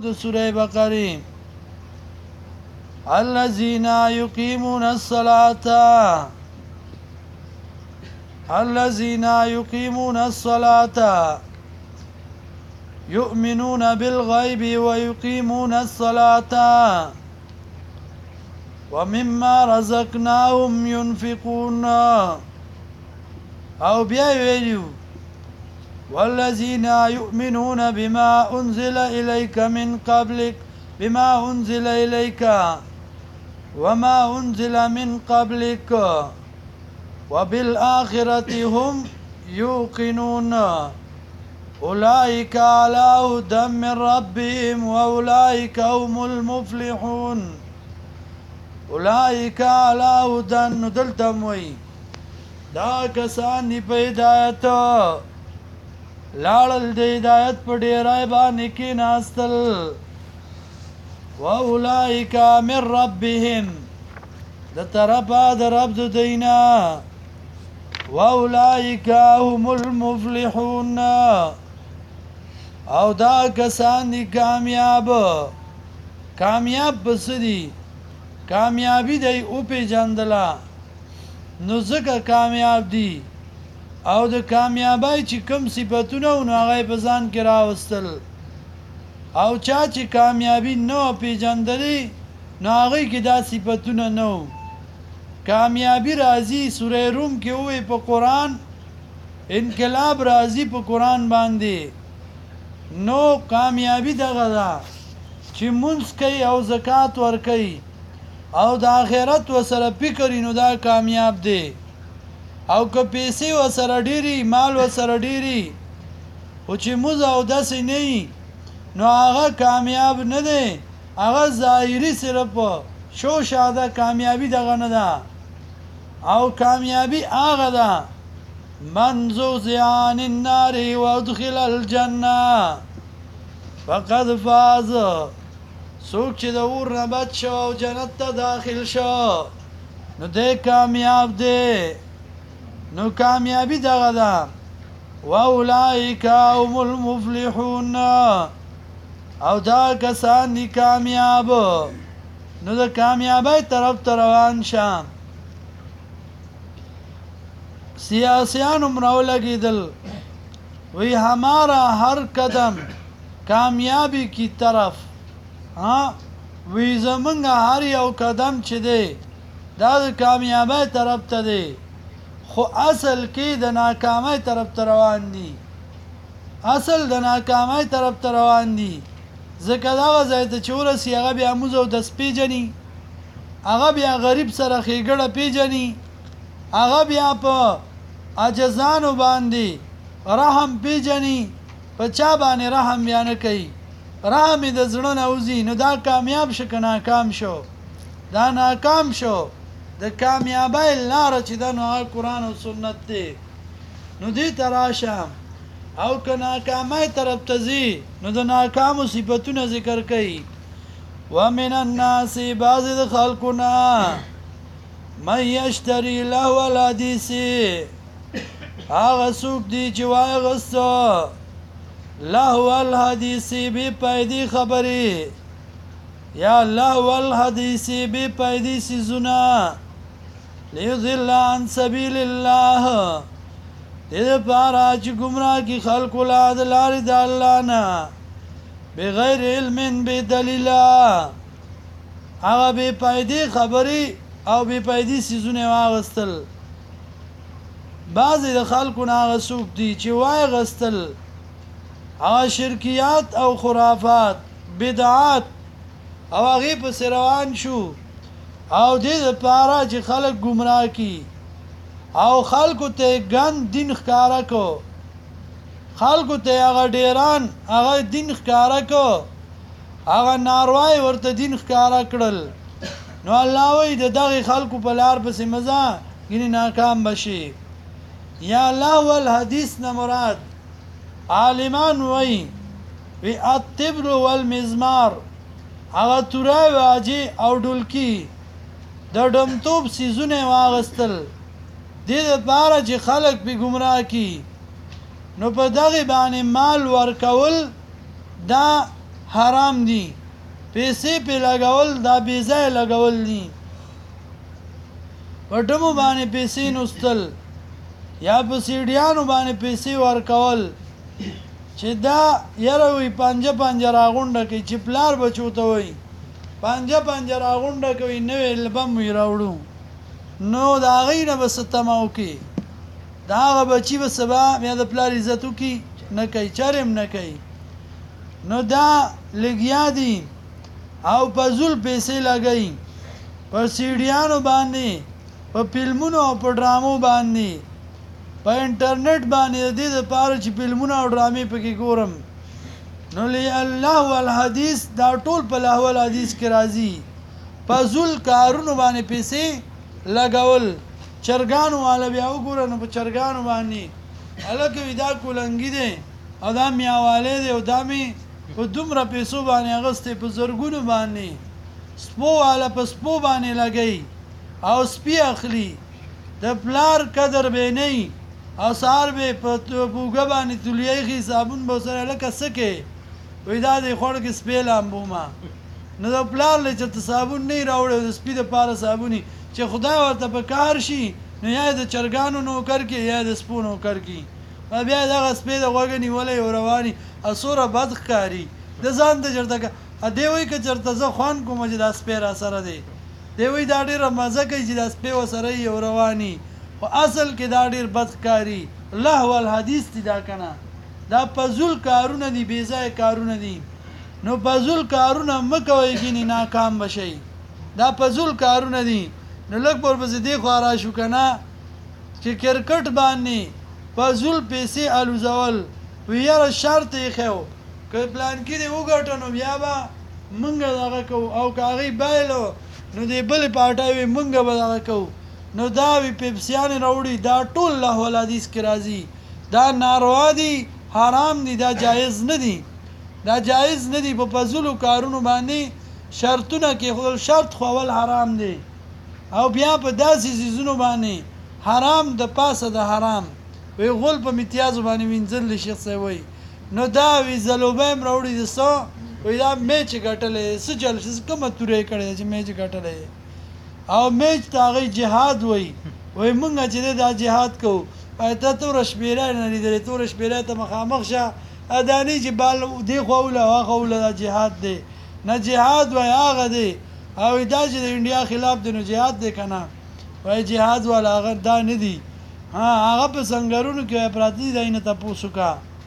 د سوره بقره الذين يقيمون الصلاة يؤمنون بالغيب ويقيمون الصلاة ومما رزقناهم ينفقون او بیا ویلو والذين يؤمنون بما أنزل إليك من قبلك بما أنزل إليك وما أنزل من قبلك وبالآخرة هم يوقنون أولئك على هدى من ربهم وأولئك هم المفلحون أولئك على هدى ندلتموي دا کسان دی په هدایت لاړل د هدایت په ډیرای باندې کې ناستل واولئک من ربهم د طرفا د رب د دینا واولئک هم المفلحون او دا کسان دی کامیاب بس دی کامیابی دی او پی جندلا نو ځکه کامیاب دي او د کامیابی چې کوم صفتونه نو هغه په ځان کې راوستل او چا چې کامیابی نو پیژندلې نو هغه کې دا صفتونه نو کامیابی راځي سوره روم کې وې په قران انقلاب راځي په قران باندې نو کامیابی دغه ده چې مونږ کوي او زکات ور کوي او د آخرت وسره فکر نو دا کامیاب دی او که پیسې وسره ډیری مال وسره ډیری او چې موږ او داسې نه نو هغه کامیاب نه دی هغه ظاهري صرف شو شاده کامیابی دغه نه ده او کامیابی هغه ده من زحزح عن النار وادخل الجنه فقد فاز څوک چې د اور نه بچ شو او جنت ته داخل شو نو دی کامیاب دی نو کامیابی دغه ده واولئک هم المفلحون او دا کسان دی کامیاب نو د کامیابی طرف ته روان شم سیاسیان امراو لگیدل وی ہمارا ہر قدم کامیابی کی طرف وی زمونږ هر یو قدم چې دی دا د کامیابی طرف ته دی خو اصل کې د ناکامۍ طرف ته روان دي ځکه دغه ځای ته چې ورسي هغه بیا موږ او دس پیژني هغه بیا غریب سره ښېګړه پیژني هغه بیا په عاجزانو باندې رحم پیژني په چا باندې رحم بیا نه کوي رحم د زړه نه وځي نو دا کامیاب شو که ناکام شو دا ناکام شو د کامیابی لاره چې ده نو هغه قرآن او سنت دی نو دې ته راشم او که ناکامۍ طرف ته ځي نو د ناکامو صفتونه ذکر کوي ومن الناس بعضې د خلکو نه من یشتري لهو الحدیث هغه څوک دی چې واغسته لهو الحدیث بی پایدی خبری یا لهو الحدیث بی پایدی سیزونا لیضل عن سبیل الله دې پارا چې گمراه کی خلق ولاد لار د الله نه بغیر علم بی دلیل هغه بی پایدی خبری او بی پایدی سیزونه واغستل بعضې د خلکو نه هغه څوک دي چې واغستل هغه شرکیات او خرافات بدعات او هغې پسې روان شو او دې دپاره چې خلک ګمراه کی او خلکو ته ګند دین ښکاره کو خلکو ته هغه ډیران هغه دین ښکاره کو هغه ناروای ورته دین ښکاره کړل نو الله وایي د دغې خلکو په لار پسې مزه ګینې ناکام بشي یا لهو الحدیث نه مراد عالمان وی الطبل والمزمار هغه توره واجی او ډولکی د ډمتوب سیزونه واغستل دې دپاره چې خلک پې ګمراه کی نو په دغې باندې مال ورکول دا حرام دي پیسې په لګول دا بې ځایه لګول دي په ډمو باندې پیسې نوستل یا په سیډیانو باندې پیسې ورکول چې دا یاره وي پنجه پنجه راغونډه کوي چې پلار بچو ته وایي پنجه پنجه راغونډه کوي نوې البم وي راوړو نو د هغې نه به څه تمه وکړي د هغه بچي به سبا بیا د پلار عزت وکړي نه کوي چرې نه کوي نو دا لګیا دي او فضول پیسې لګوي په سیډیانو باندې په فلمونو او په ډرامو باندې په انټرنیټ باندې د دې دپاره چې فلمونه او ډرامې پکې ګورم نو الله والحدیث دا ټول په لهو الحدیث کې راځي فضول کارونو باندې پیسې لګول چرګانو والا بیا وګوره نو په چرګانو باندې هلکه وي دا کولنګي دی او دا میاوالی دی او دا مې په دومره پیسو باندې اغوستی په زرګونو باندې سپو والا په سپو باندې لګوي او سپي اخلي د پلار قدر به نه او سهار به په اوږه باندې تولیه ایښي صابون به ورسره هلکه څه کوې وایي دا دی خوړ کې سپی لامبومه نو د پلار له چېرته صابون نه یې راوړی د سپي دپاره صابوني چې خدای ورته په کار شي نو یا د چرګانو نوکر کې یا د سپو نوکر کې بیا دغه سپی د غوږه نیولی او رواني او څومره بد ښکاري د ځان ته چېرته دی وایي که چېرته زه خوند کوم چې دا سپی را سره دی دی وایي دا ډېره مزه کوي چې دا سپی ورسره یي او رواني خو اصل کې دا ډېر بد ښکاري لهو الحدیث دي دا که نه دا فضول کارونه دي بې ځایه کارونه دي نو فضول کارونه مه کوئ ګینې ناکام به شئ دا فضول کارونه دي نو لږ ورپسې دې خوا راشو که نه چې کرکټ باندې فضول پیسې الوزول وی یاره شرط یې ایښی و که پلانکي دې وګټه نو بیا به مونږ دغه کوو او که هغې بایلو نو دې بلې پارټۍ وي مونږ به دغه کوو نو دا وي پیپسیانې راوړي دا ټول لهو الحدیث کې راځي دا ناروا دي حرام دي دا جایز نه دي دا جایز نه دي په فضولو کارونو باندې شرطونه کېښودل شرط خو اول حرام دی او بیا په داسې څیزونو باندې حرام د پاسه د حرام وی غول په امتیازو باندې وینځل شیخ صاحب وایي نو دا وی زلوبه هم راوړي د څه وایي دا میچ یې ګټلی څه چل کومه توره یې کړې ده چې میچ یې ګټلی او میچ ته هغوی جهاد وایي وایي مونږ چې دی دا جهاد کوو ته توره شپېری نه لیدلې توره شپېری ته مخامخ شه ادانې چې بال دې خوا وله هغه وله دا جهاد دی نه جهاد وایي هغه دی او دا چې د انډیا خلاف دی نو جهاد دی که نه وایي جهاد والا هغه دا نه دي هغه په سنګرونو کې پراته دي دی نه تپوس وکړه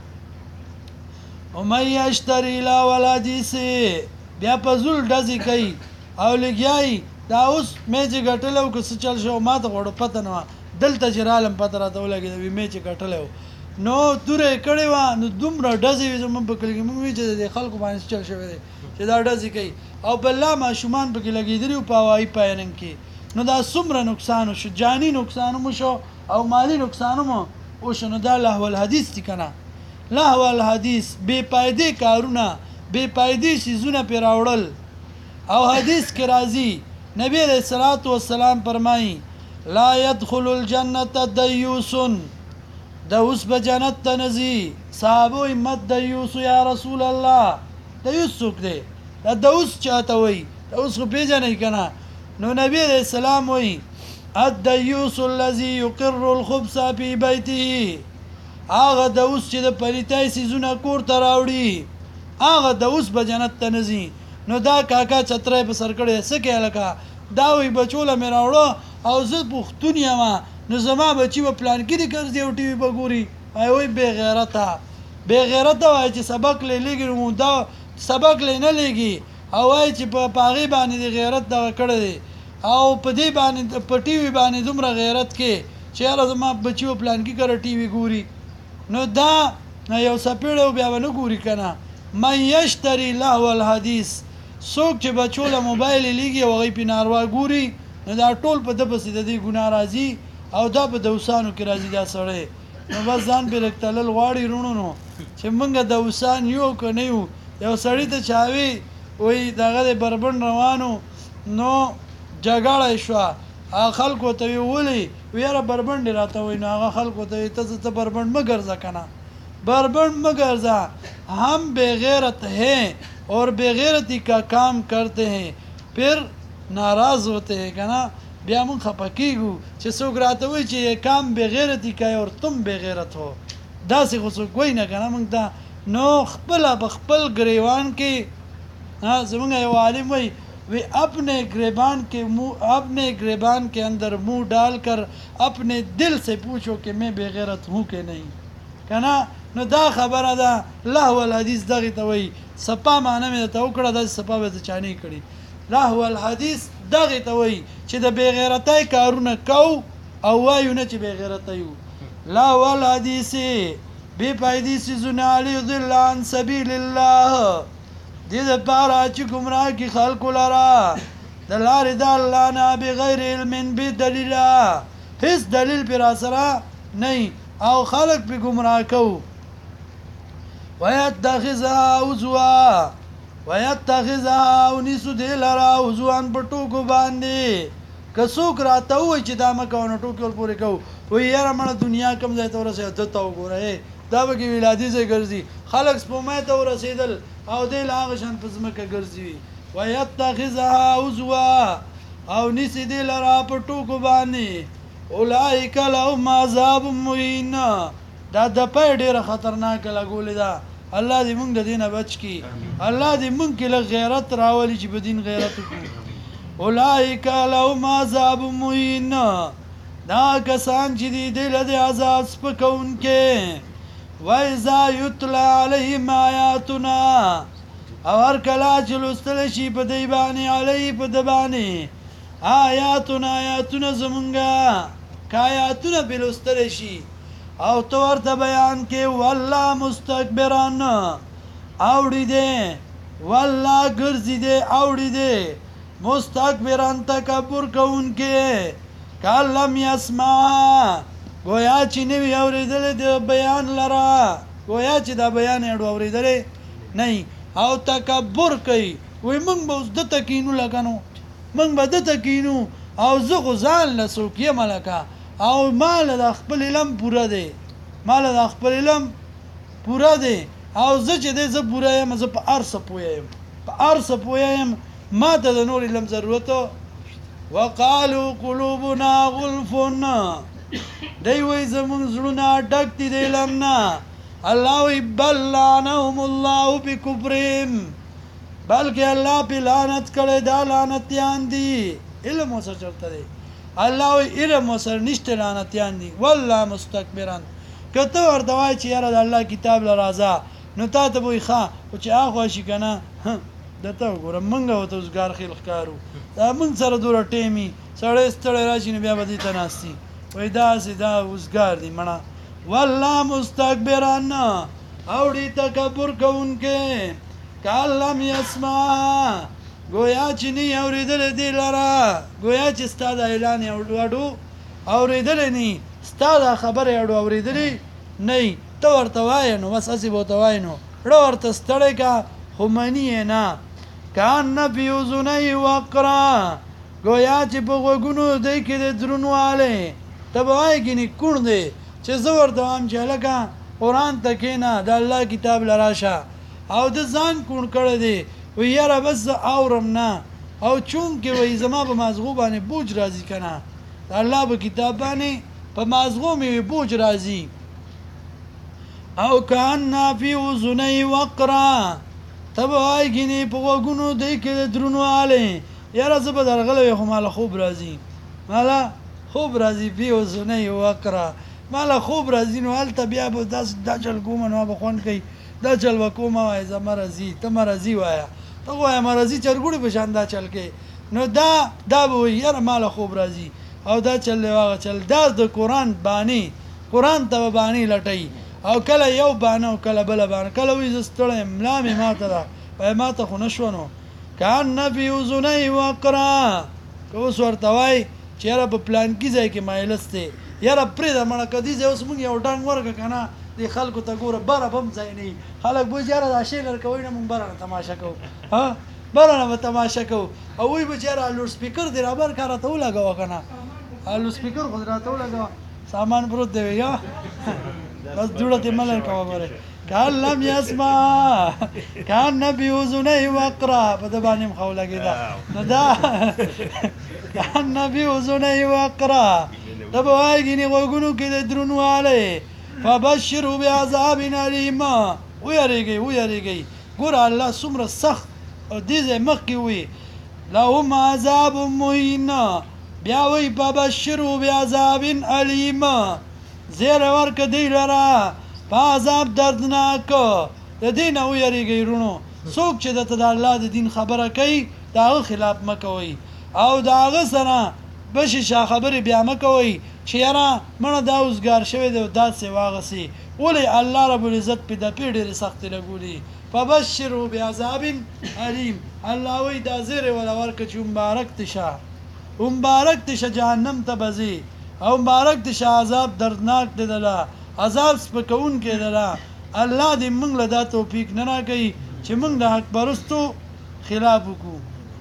ومن یشتري لهو الحدیث بیا فضول ډزې کوي او لګیایي دا اوس میچ یې ګټلی و که څه چل شو ما ته غوړو پته نه وه دلته چې رالم پته راته ولګېده وي میچ یې ګټلی و نو توره یې کړې وه نو دومره ډزې وې زموږ په کلي کې موږ وایي چې د خلکو باندې څه چل شوی دی چې دا ډزې کوي او بله ماشومان پکې لګېدلي وو په هوایي پایرنګ کې نو دا څومره نقصان وشو جاني نقصان هم وشو او مالی نقصان هم وشو نو دا لهو الحدیث دي که نه لهو الحدیث بې پایدې کارونه بې پایدې څیزونه پرې راوړل او حدیث کې راځي نبی علیه الصلاة والسلام فرمایي لا يدخل الجنة دیوس دیوس به جنت ته نه ځي صحابه وایي مت دیوس یا رسول الله دیوس څوک دی دا دیوس چاته وایي دیوس خو پېژنئ که نه نو نبی علیه السلام وایي الدیوس الذي يقر الخبث في بیته هغه دیوس چې د پلیتۍ څیزونه کور ته راوړي هغه دیوس به جنت ته نه ځي نو دا کاکا چتری په سر کړی څه کوې هلکه دا وایي بچوله مې راوړه او زه پښتون یم نو زما بچي به پلانکي دې ګرځي او ټي وي به ګوري وایي بې غیرته بې غیرته وایي چې سبق لی لېږي نو دا سبق لی نه لېږي او وایي چې په هغې باندې د غیرت دغه کړی دی او په دې باندې په ټي وي باندې دومره غیرت کې چې یاره زما بچي به پلانکي کره ټي وي ګوري نو دا یو څپېړی و بیا به نه ګوري که نه من یشتري لهو الحدیث څوک چې بچو له موبایل یې لیږي او هغوی پې ناروا ګوري نو دا ټول په ده پسې د دې ګناه راځي او دا په دوسانو کې راځي دا سړی نو بس ځان پرې لږ تلل غواړي وروڼو نو چې موږ دوسان یو که نه یو یو سړي ته چاوي وایي دغه د بربنډ روانو نو جګړه یې شوه هغه خلکو ته وی ولې یاره بربنډ یې راته وایي نو هغه خلکو ته وایي ته بربنډ مه ګرځه که نه بربنډ مه ګرځه هم بې غیرت ہے और बेगैरती का काम करते हैं फिर नाराज़ होते हैं कना بیا مونږ خفه کېږو چې څوک راته وایي چې یہ کام بغیرتي کوي اور تم بغیرت ہو داسې خو څوک وایي نه که نه مونږ ته نو خپله په خپل ګریوان کې زمونږ یو عالم وایي وی اپنے گریبان کے اندر منہ ڈال کر اپنے دل سے پوچھو کہ میں بغیرت ہوں کہ نہیں که نه نو دا خبره ده لهو الحدیث دغې ته وایي سپا معنی مې درته وکړه داسې سپا به ته چا نه کړي لهو الحدیث دغې ته وایي چې د بېغیرتۍ کارونه کو او وایو نه چې بېغیرته یو لهو الحدیث بې فایدې څیزونه لیضل عن سبیل الله دې دپاره چې ګمراه کړي خلکو لره د لارې د الله نه بغیر علم بې دلیله هېڅ دلیل پرې راسره نه او خلق پې ګمراه کوو ویتخذها هزوا ویتخذها او نیسو دې لره هزوان په ټوکو باندې که څوک راته ووایي چې دا مه کوه نو ټوکې ورپورې کوو وایي یاره مړه دنیا کوم ځای ته ورسېده ده ته وګوره دا به کې ولادي ځای ګرځي خلک سپومۍ ته ورسېدل او دی له هغه شان په ځمکه ګرځي ویتخذها هزوا او نیسي دې لره په ټوکو باندې اولئک لهم عذاب مهین دا دپی ډېره خطرناکه لګولې ده الله دې مونږ د دې نه بچ کړي الله دې مونږ کې لږ غیرت راولي چې په دین غیرت وکړو اولئک لهم عذاب مهین دا کسان چې دي دی له دې عذاب سپکوونکې وإذا یتلی علیهم آیاتنا او هر کله چې لوستلی شي په دی باندې علیه په ده باندې آیاتونه زمونږه که آیاتونه پې لوستلی شي او تو ورته بیان کې والله مستکبران اوړي دی والله ګرځي دی اوړي دی مستکبران تکبر کوونکې که لم یسمع گویا چې نه وي اورېدلی د بیان لره گویا چې دا بیان یې اورېدلی نه او تکبر کوي وایي موږ به اوس دته کینو لکه نو موږ به دته کینو او زه خو ځان له څوک یم لکه او ما له د خپل علم پوره دی ما له د خپل علم پوره دی او زه چې دی زه پوره یم زه په هر څه پوه یم په هر څه پوه یم ما ته د نور علم ضرورت وقالو قلوبنا غلف دی وایي زمونږ زړونه ډک دي د علم نه الله وایي بل لعنهم الله بکفرهم بلکې الله پې لعنت کړی دا لعنتیان دي علم ورسره چېرته دی الله وایي علم ورسره نشته لعنتیان دي والله مستکبران که ته ورته وایې چې یاره د الله کتاب له راځه نو تا ته به وایي ښه خو چې هغه شي که نه درته وګوره موږ ورته اوسګار خیل ښکارو دا موږ سره دوره ټیمي سړی ستړی راشي نو بیا به دې ته ناست وي وایي داسې دا اوسګار دي مړه والله مستکبران اوړي تکبر کوونکې که لم یسمع گویا چې نه یې اورېدلی دې لره ګویا چې ستا دا اعلان یې اډو اورېدلی نه ستا دا خبره یې اډو اورېدلی نه ته ورته وایې نو بس هسې به ورته وایې نو ړه ورته ستړی که خو مني یې نه کان فی اذنیه وقرا گویا چې په غوږونو دی کې د درونوالی ته به وایې ګینې کوڼ دی چې زه ورته وایم چې هلکه قرآن ته کښېنه د الله کتاب له راشه او د ځان کوڼ کړی دی وی یاره بس زه اورم نه او چونکې وایي زما په مازغو باندې بوج راځي که نه د الله په کتاب باندې په مازغو مې بوج راځي او کان فی اذنیه وقرا ته به وایې ګینې په غوږونو دی کې د درونوالی یاره زه به درغلی خو ماله خوب راځي ماله خوب راځي فی اذنیه وقرا ماله خوب راځي نو هلته بیا به داسې دا چل کومه نو به خوند کوي دا چل به کومه وایه زه مرضي ته مرضي وایه ته وایه مرضي چرګوړي په شان دا چل کوي نو دا به وایي یاره ماله خوب راځي او دا چل دی واغه چل دا د قرآن بانې قرآن ته به بانې لټوي او کله یو بانه او کله بله بانه کله وایي زه ستړی یم ملا مې ماته ده وایي ماته خو نه شوه نو کان فی اذنیه وقرا که اوس ورته وایي چې یاره په پلانکي ځای کې مایلس دی یاره پرېږده مړه که دې ځای اوس مونږ یو ډنګ ورکړه که نه دې خلکو ته ګوره بره به هم ځای نه وي خلک به وایي یاره دا شی لرکوئ نه مونږ بره نه تماشه کوو بره نه به تماشه کوو او وایي به چې یاره لوډ سپیکر دې رابر کار راته ولګوه که نه لوډ سپیکر خو دې راته ولګوه سامان پروت دی یا بس جوړه دې مه لرکوه ګورې کان لم يسمع کان فی اذنیه وقرا په د باندې مخو لګېده نو دا کان فی اذنیه وقرا ته به وایي ګینې غوږونو کې د دروندوالی فبشروا بعذاب الیم ویریږئ ګوره الله څومره سخت دې ځای مخکې وي لهم عذاب مهین بیا وایي فبشروا بعذاب الیم زیری ورکړه دوی لره په عذاب دردناک د دې نه ویریږئ وروڼو څوک چې درته د الله د دین خبره کوي د هغه خلاف مه کوئ او د هغه سره بشي شا خبرې بیا مه کوئ چې یاره مړه دا اوزګار شوی دی داسې واغسې ولې الله رب العزت پې د پې ډېرې سختې لګولي فبشروا بعذاب علیم الله وایي دا زیری وله ورکړه چې مبارک دې شه جهنم ته به ځې او مبارک دې شه عذاب دردناک دی دله عذاب سپکوونکی دله الله دې موږ له دا توفیق نه راکوي چې موږ د حق پرستو خلاف وکړو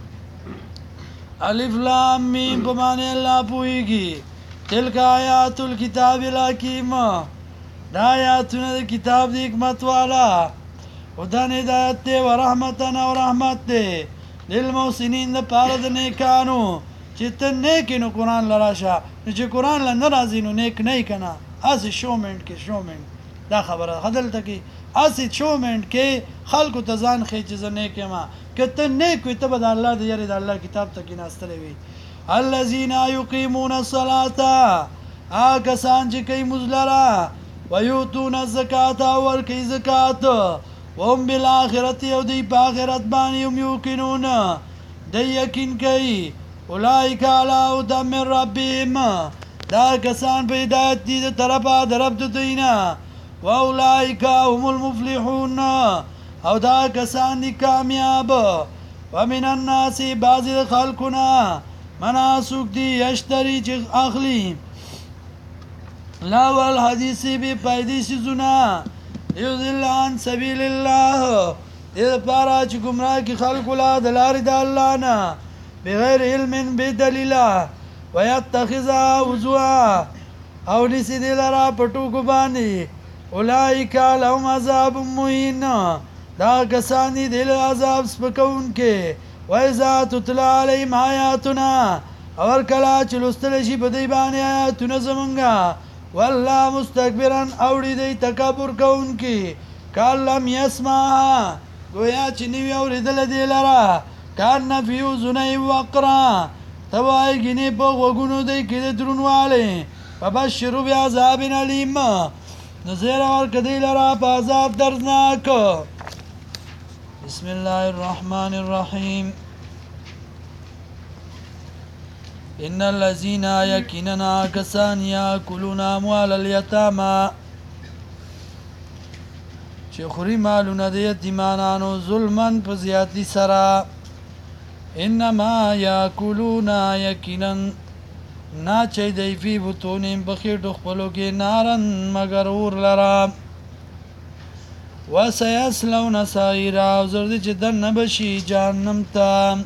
الف لام میم په معنی الله پوهېږي تلک آیات الکتاب الحکیم دا آیاتونه د کتاب د حکمت والا هدن هدایت دی و رحمتن او رحمت دی للمحسنین د پاره د نیکانو چې ته نیک نو قرآن لراشه نو چې قرآن له نه راځي نو نیک نه یې که نه هسې شومنټ کې شومنټ دا خبره دلته کې هسې شومنټ کې خلکو ته ځان ښیي چې زه نیک یم که ته نیک وي ته به د الله د یارې د الله کتاب ته کېناستلی وي الذین یقیمون الصلاة هغه کسان چې کوي مونځ لره ویؤتون الزکات او ورکوي زکات وهم بالآخرة او دوی په آخرت باندې هم یوقنون دی یقین کوي اولئک علی هدی من ربهم دا کسان په هدایت دي د طرفه د رب د دوی نه واولئک هم المفلحون او دا کسان دي کامیاب ومن الناس بعضې د خلکو نه منا څوک دي یشتري چې اخلي لهو الحدیث بې فایدې څیزونه لیضل عن سبیل الله دې دپاره چې ګمراه کړي خلکو له د لارې د الله نه بغیر علم بې دلیله ویتخذها هزوا او نیسي دې لره په ټوکو باندې اولئک لهم عذاب مهین دا کسان دي د عذاب سپکوونکي وإذا تتلى عليهم آیاتنا او هر کله چې لوستلی شي په دوی باندې آیاتونه زمونږه والله مستکبرا اوړي دی تکبر کوونکي کان لم یسمعها گویا چې نه وي اورېدلی دې لره کان فی اذنیه وقرا ته وایې ګینې په غوږونو دی کې د دروندوالی فبشروا بعذاب علیم نو زیری ورکړه دوی لره په عذاب دردناک بسم الله الرحمن الرحیم ان الذين يكننا كسان ياكلون اموال اليتامى چې خوري مالونه د یتیمانانو ظلمن په زیاتی سره انما یاکلون یقینا نا چې دی فی بطونهم په خېټو خپلو کې نارن مگر اور لره وسیصلون سعیرا او زر دې چې دننه بشي جهنم ته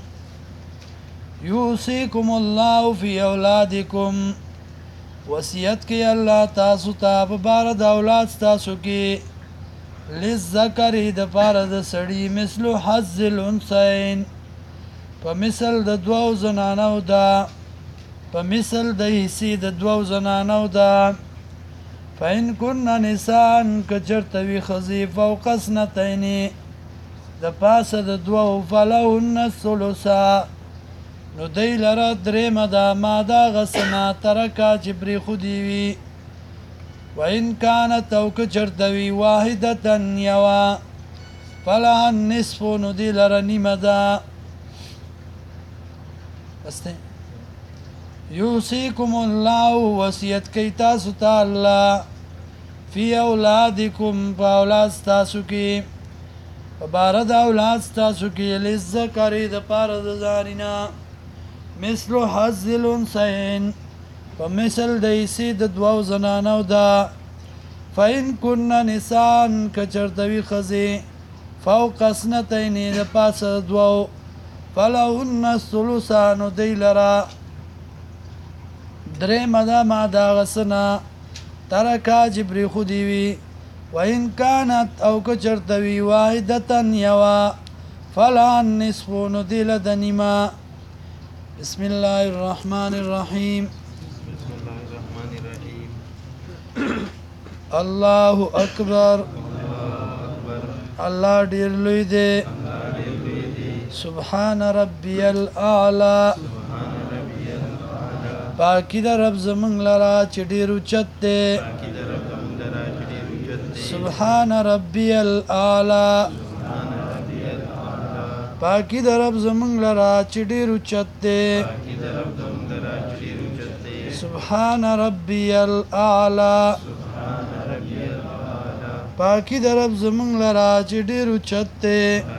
یوصیکم الله فی اولادکم وصیت کوي الله تاسو ته په باره د اولاد ستاسو کې للذکر د پاره د سړي مثل حظ الانثیین په مثل د دوو زنانو ده په مثل د حصې د دوو زنانو ده فإن كن نساء کچرته وي ښځې فوق اثنتین د پاسه د دوو فلهن الثلثا نو دی لره درېیمه ده ما د هغه څه نه ترکه چې پرېښودي وي وإن كانت او کچرته وي واحدة یوه فلها النصف نو دی لره نیمه ده بس دی یوصیکم الله وصیت کوي تاسو ته الله فی اولادکم په اولاد ستاسو کې په باره د اولاد ستاسو کې للذکر د پاره د زانینه مثل حظ الانثیین په مثل د حصې د دوو زنانو ده فإن کن نساء کچرته وي ښځې فوق اثنتین د پاسه د دوو فلهن الثلثا نو دی لره درېیمه ده ما د هغه څه نه ترکه چې پرېښودي وي وإن كانت او کچرتوی واحدتن یوا فلا النصف ندل دنما بسم الله الرحمن الرحيم بسم الله الرحمن الرحيم الله أكبر الله ډیر لوی دی سبحان ربي الأعلى پاکی در رب زمون لرا چې ډیر اوچت دی سبحان ربي الأعلى پاکی در رب زمون لرا چې ډیر اوچت دی سبحان ربي الأعلى پاکی در رب زمون لرا چې ډیر اوچت دی